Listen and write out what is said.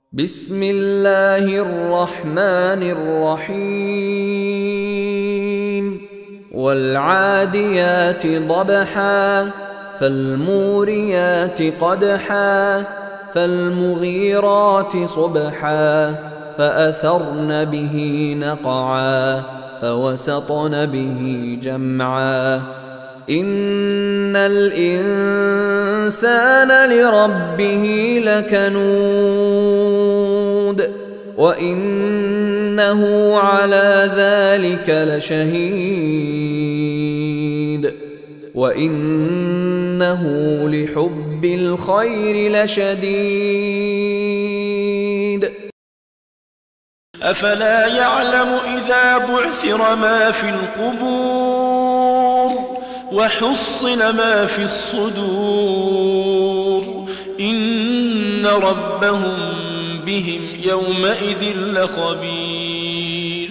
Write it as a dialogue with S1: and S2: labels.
S1: بسم الله الرحمن الرحيم والعاديات ضبحا فالموريات قدحا فالمغيرات صبحا فأثرن به نقعا فوسطن به جمعا إن الإنسان لربه لكنود وإنه على ذلك لشهيد وإنه لحب الخير لشديد
S2: أفلا يعلم إذا بعثر ما في القبور وحصل ما في الصدور إن ربهم بهم يومئذ لخبير